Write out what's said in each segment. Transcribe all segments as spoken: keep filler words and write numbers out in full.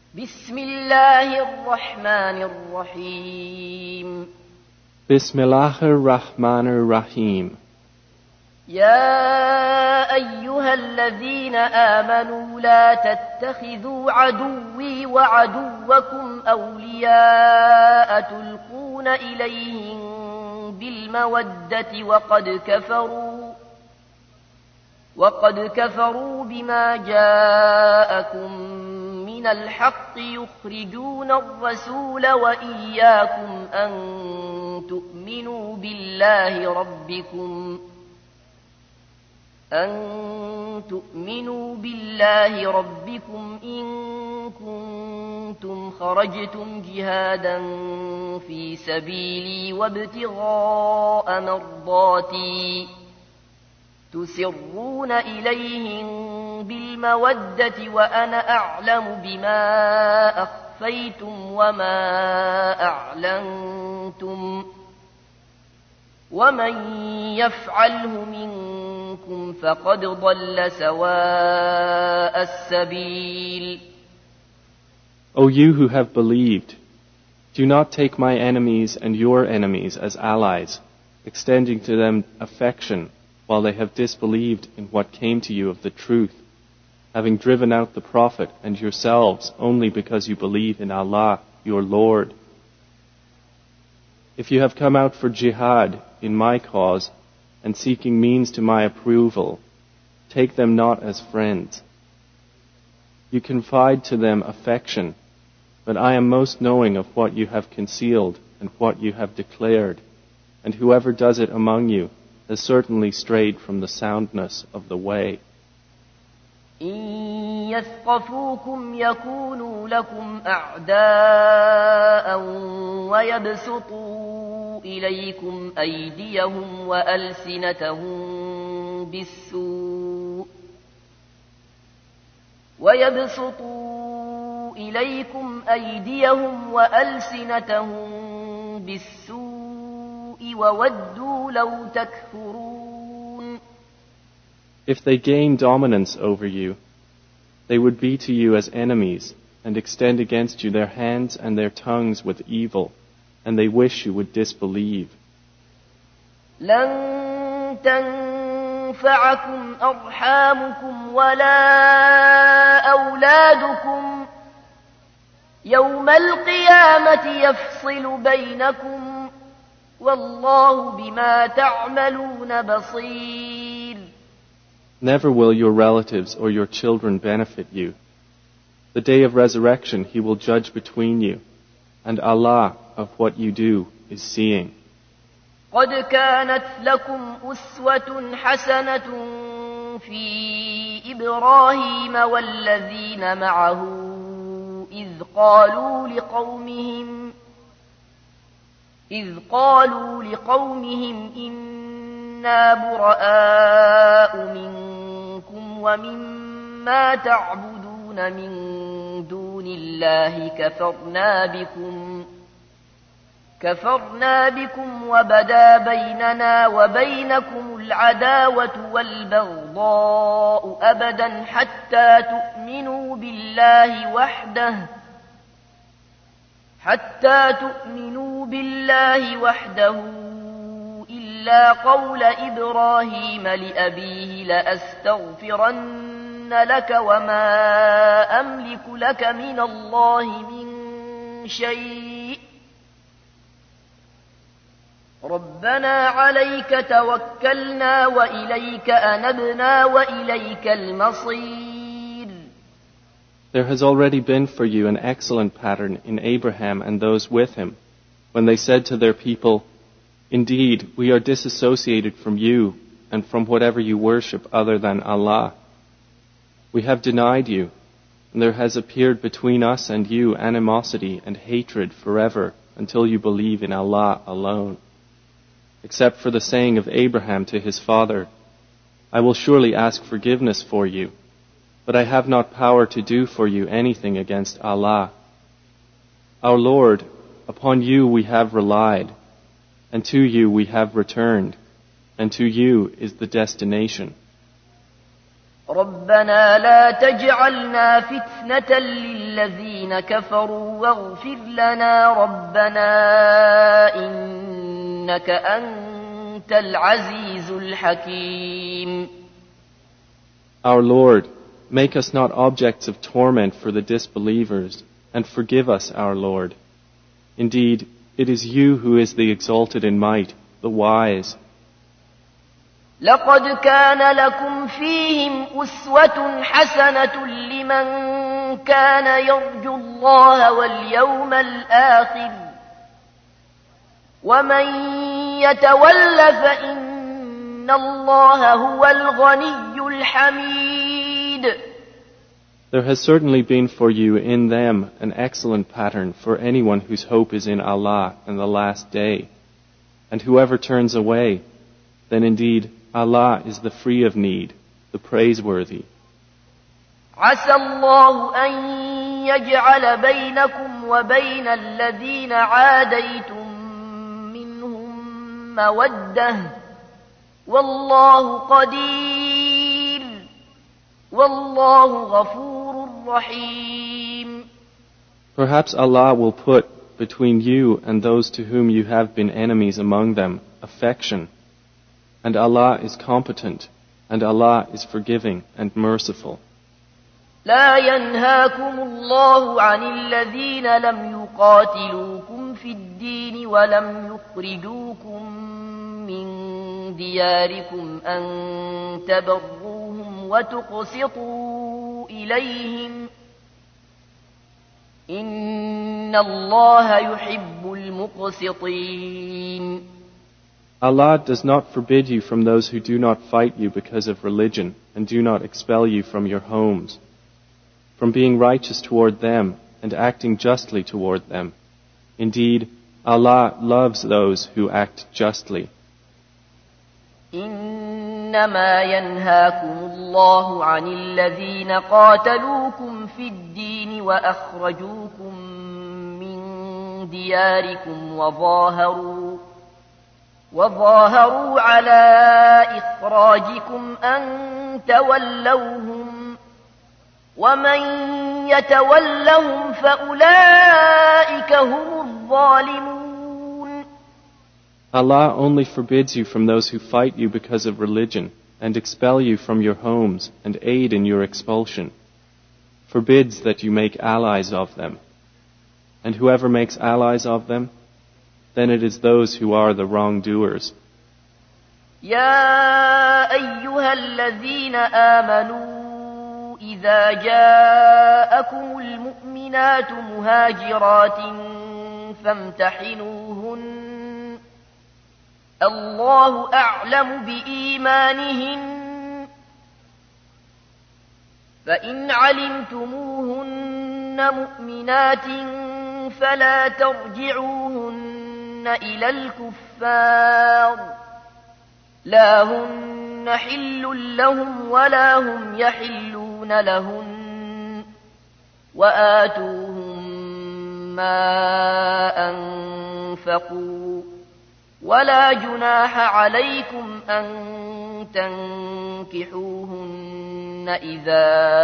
بسم الله الرحمن الرحيم بسم الله الرحمن الرحيم يا أيها الذين آمنوا لا تتخذوا عدوي وعدوكم أولياء تلقون إليهم بالمودة وقد كفروا وقد كفروا بما جاءكم من الحق يخرجون الرسول وإياكم أن تؤمنوا بالله ربكم أن تؤمنوا بالله ربكم إن كنتم خرجتم جهادا في سبيلي وابتغاء مرضاتي تسرون إليهم بالمودة وأنا أعلم بما أخفيتم وما أعلنتم ومن يفعله منكم فقد ضل سواء السبيل. O you who have believed, do not take my enemies and your enemies as allies, extending to them affection while they have disbelieved in what came to you of the truth, having driven out the Prophet and yourselves only because you believe in Allah, your Lord. If you have come out for jihad in my cause and seeking means to my approval, take them not as friends. You confide to them affection, but I am most knowing of what you have concealed and what you have declared, and whoever does it among you has certainly strayed from the soundness of the way. إن يثقفوكم يكونوا لكم أعداء ويبسطوا إليكم أيديهم وألسنتهم بالسوء ويبسطوا إليكم أيديهم وألسنتهم بالسوء وودوا لو تكفرون. If they gain dominance over you, they would be to you as enemies and extend against you their hands and their tongues with evil, and they wish you would disbelieve. لن تنفعكم أرحامكم ولا أولادكم يوم القيامة يفصل بينكم والله بما تعملون بصير. Never will your relatives or your children benefit you. The day of resurrection he will judge between you, and Allah of what you do is seeing. قد كانت لكم أسوة حسنة في إبراهيم والذين معه إذ قالوا لقومهم إذ قالوا لقومهم إنا براء منكم ومما تعبدون من دون الله كفرنا بكم كفرنا بكم وبدا بيننا وبينكم العداوة والبغضاء أبدا حتى تؤمنوا بالله وحده حتى تؤمنوا بالله وحده إلا قول إبراهيم لأبيه لأستغفرن لك وما أملك لك من الله من شيء ربنا عليك توكلنا وإليك أنبنا وإليك المصير. There has already been for you an excellent pattern in Abraham and those with him, when they said to their people, Indeed, we are disassociated from you and from whatever you worship other than Allah. We have denied you, and there has appeared between us and you animosity and hatred forever until you believe in Allah alone. Except for the saying of Abraham to his father, I will surely ask forgiveness for you, but I have not power to do for you anything against Allah. Our Lord, upon you we have relied, and to you we have returned, and to you is the destination. ربنا لا تجعلنا فتنة للذين كفروا واغفر لنا ربنا إنك أنت العزيز الحكيم. Our Lord, make us not objects of torment for the disbelievers, and forgive us, our Lord. Indeed, it is you who is the exalted in might, the wise. لقد كان لكم فيهم أسوة حسنة لمن كان يرجو الله واليوم الآخر ومن يتول فإن الله هو الغني الحميد. There has certainly been for you in them an excellent pattern for anyone whose hope is in Allah and the last day. And whoever turns away, then indeed Allah is the free of need, the praiseworthy. عسى الله أن يجعل بينكم وبين الذين عاديتم منهم مودة والله قدير والله غفور رحيم. Perhaps Allah will put between you and those to whom you have been enemies among them affection. And Allah is competent, and Allah is forgiving and merciful. لا ينهاكم الله عن الذين لم يقاتلوكم في الدين ولم يخرجوكم من دياركم أن تبروهم وتقسطوا إليهم إن الله يحب المقسطين. Allah does not forbid you from those who do not fight you because of religion and do not expel you from your homes, from being righteous toward them and acting justly toward them. Indeed, Allah loves those who act justly. إنما ينهاكم الله عن الذين قاتلوكم في الدين وأخرجوكم من دياركم وظاهروا وظاهروا على إخراجكم أن تولوهم ومن يتولهم فأولئك هم الظالمون. Allah only forbids you from those who fight you because of religion and expel you from your homes and aid in your expulsion, forbids that you make allies of them. And whoever makes allies of them, then it is those who are the wrongdoers. يا أيها الذين آمنوا إذا جاءكم المؤمنات مهاجرات فامتحنوهن الله أعلم بإيمانهن فإن علمتموهن مؤمنات فلا ترجعوهن إلى الكفار لا هن حل لهم ولا هم يحلون لهن وآتوهم ما أنفقوا ولا جناح عليكم أن تنكحوهن إذا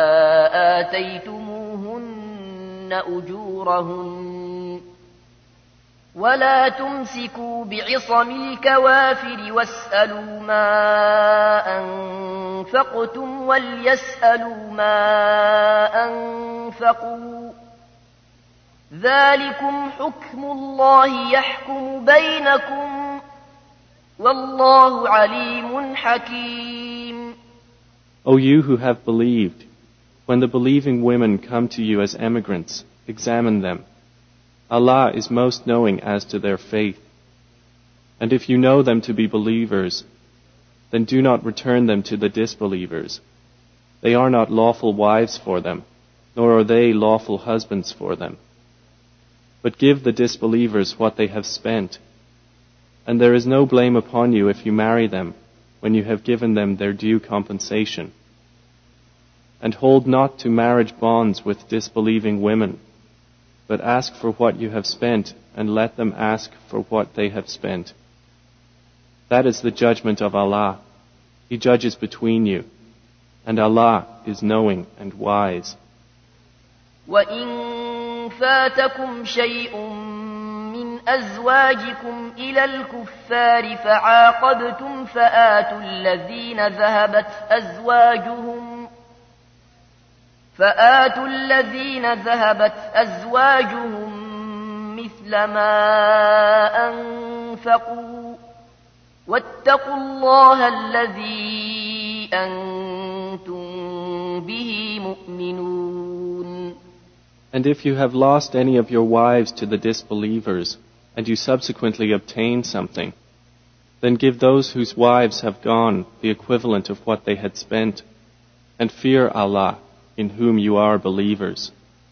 آتيتموهن أجورهن ولا تمسكوا بعصم الكوافر واسألوا ما أنفقتم وليسألوا ما أنفقوا ذلكم حكم الله يحكم بينكم والله عليم حكيم. O you who have believed, when the believing women come to you as emigrants, examine them. Allah is most knowing as to their faith. And if you know them to be believers, then do not return them to the disbelievers. They are not lawful wives for them, nor are they lawful husbands for them. But give the disbelievers what they have spent. And there is no blame upon you if you marry them when you have given them their due compensation. And hold not to marriage bonds with disbelieving women, but ask for what you have spent, and let them ask for what they have spent. That is the judgment of Allah. He judges between you. and Allah is knowing and wise. وَإِن فَاتَكُمْ شَيْءٌ مِّنْ أَزْوَاجِكُمْ إِلَى الْكُفَّارِ فَعَاقَبْتُمْ فَآتُوا الَّذِينَ ذَهَبَتْ أَزْوَاجُهُمْ فَآتُوا الَّذِينَ ذَهَبَتْ أَزْوَاجُهُمْ مثل ما أنفقوا واتقوا الله الذي أنتم به مؤمنون. And if you have lost any of your wives to the disbelievers, and you subsequently obtain something, then give those whose wives have gone the equivalent of what they had spent, and fear Allah, in whom you are believers.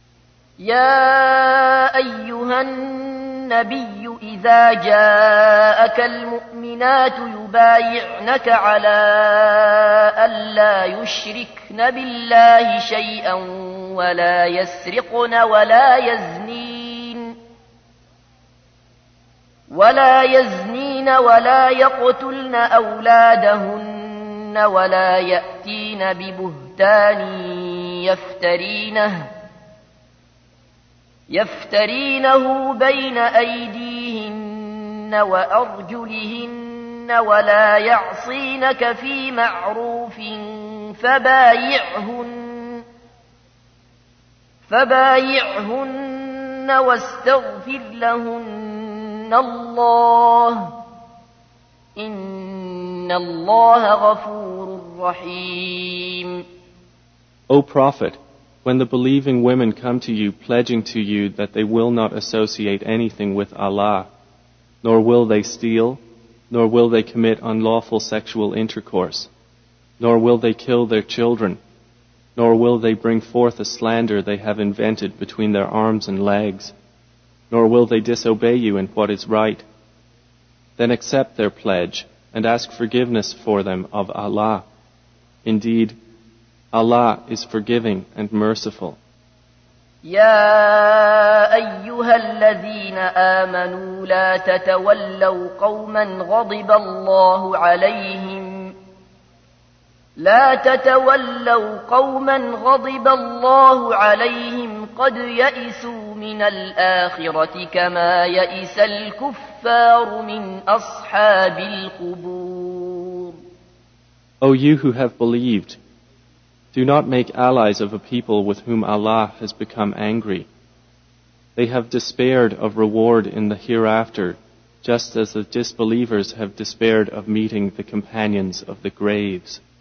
يا أيها النبي إذا جاءك المؤمنات يبايعنك على ألا يشركن بالله شيئا ولا يسرقن ولا يزنين ولا يزنين ولا يقتلن أولادهن ولا يأتين ببهتان يفترينه يفترينه بين أيديهن وأرجلهن ولا يعصينك في معروف فبايعهن فبايعهن واستغفر لهن الله إن الله غفور رحيم. O Prophet, when the believing women come to you pledging to you that they will not associate anything with Allah, nor will they steal, nor will they commit unlawful sexual intercourse, nor will they kill their children, nor will they bring forth a slander they have invented between their arms and legs, nor will they disobey you in what is right, then accept their pledge and ask forgiveness for them of Allah. Indeed, Allah is forgiving and merciful. يا أيها الذين آمنوا لا تتولوا قوما غضب الله عليهم لا تتولوا قوما غضب الله عليهم قد يئسوا من الآخرة كما يئس الكفار من أصحاب القبور. O you who have believed, do not make allies of a people with whom Allah has become angry. They have despaired of reward in the hereafter, just as the disbelievers have despaired of meeting the companions of the graves.